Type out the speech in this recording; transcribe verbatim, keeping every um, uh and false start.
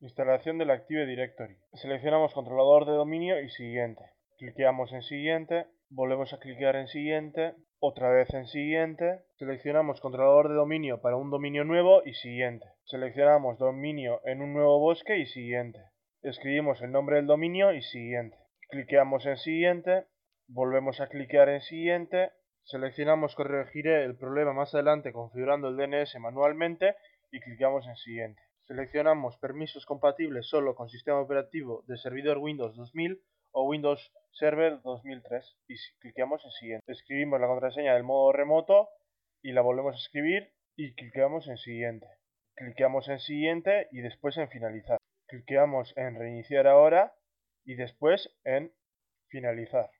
Instalación del Active Directory. Seleccionamos controlador de dominio y siguiente. Cliqueamos en siguiente, volvemos a clicar en siguiente, otra vez en siguiente. Seleccionamos controlador de dominio para un dominio nuevo y siguiente. Seleccionamos dominio en un nuevo bosque y siguiente. Escribimos el nombre del dominio y siguiente. Cliqueamos en siguiente, volvemos a clicar en siguiente. Seleccionamos corregiré el problema más adelante configurando el D N S manualmente y clicamos en siguiente. Seleccionamos permisos compatibles solo con sistema operativo de servidor Windows dos mil o Windows Server dos mil tres y clicamos en siguiente. Escribimos la contraseña del modo remoto y la volvemos a escribir y clicamos en siguiente. Clicamos en siguiente y después en finalizar. Clicamos en reiniciar ahora y después en finalizar.